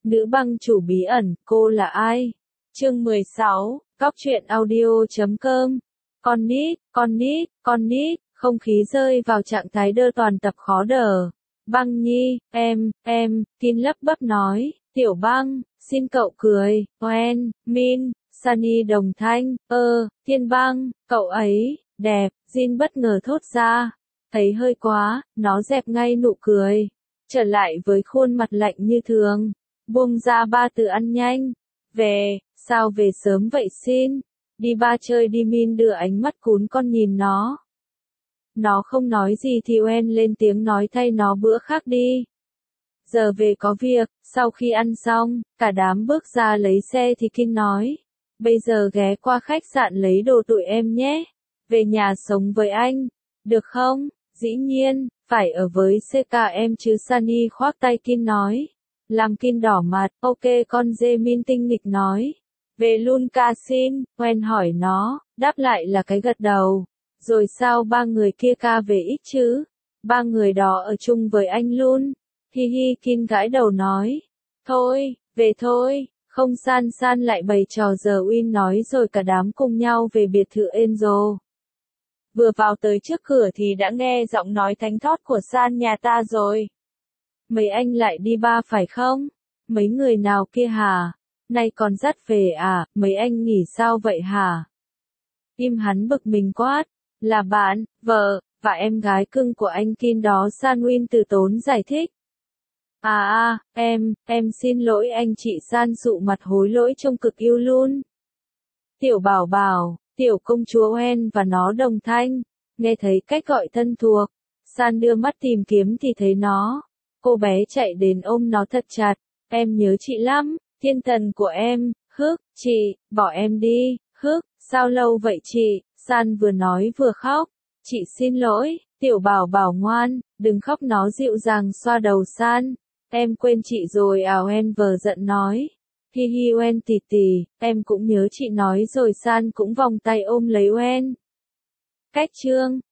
Nữ băng chủ bí ẩn, cô là ai? Chương 16, cóc truyện audio.com. Con nít, không khí rơi vào trạng thái đơ toàn tập khó đờ. Băng nhi, Tin lấp bấp nói, tiểu băng, xin cậu cười, oen, min, Sunny đồng thanh, Thiên băng, cậu ấy, đẹp, Jin bất ngờ thốt ra. Thấy hơi quá, nó dẹp ngay nụ cười. Trở lại với khuôn mặt lạnh như thường. Buông ra ba từ ăn nhanh. Về, sao về sớm vậy xin? Đi ba chơi đi Min đưa ánh mắt cún con nhìn nó. Nó không nói gì thì Oen lên tiếng nói thay nó bữa khác đi. Giờ về có việc, sau khi ăn xong, cả đám bước ra lấy xe thì Kin nói. Bây giờ ghé qua khách sạn lấy đồ tụi em nhé. Về nhà sống với anh. Được không? Dĩ nhiên, phải ở với CK em chứ Sunny khoác tay Kin nói. Làm Kin đỏ mặt, ok con dê Min tinh nghịch nói. Về luôn ca xin, Oen hỏi nó, đáp lại là cái gật đầu. Rồi sao ba người kia ca về ít chứ? Ba người đó ở chung với anh luôn. Hi hi Kin gãi đầu nói. Thôi, về thôi, không san lại bày trò giờ Win nói rồi cả đám cùng nhau về biệt thự Angel. Vừa vào tới trước cửa thì đã nghe giọng nói thánh thót của San nhà ta rồi. Mấy anh lại đi ba phải không? Mấy người nào kia hả? Nay còn dắt về à, mấy anh nghỉ sao vậy hả? Im hắn bực mình quát. Là bạn, vợ, và em gái cưng của anh Kin đó San Win từ tốn giải thích. Em xin lỗi anh chị San sụ mặt hối lỗi trông cực yêu luôn. Tiểu bảo bảo, tiểu công chúa Oen và nó đồng thanh, nghe thấy cách gọi thân thuộc. San đưa mắt tìm kiếm thì thấy nó. Cô bé chạy đến ôm nó thật chặt. Em nhớ chị lắm, thiên thần của em, chị, bỏ em đi, sao lâu vậy chị? San vừa nói vừa khóc. Chị xin lỗi, tiểu bảo bảo ngoan, đừng khóc nó dịu dàng xoa đầu San. Em quên chị rồi à Oen vờ giận nói. Hi hi Oen tì tì, em cũng nhớ chị nói rồi San cũng vòng tay ôm lấy Oen. Cách chương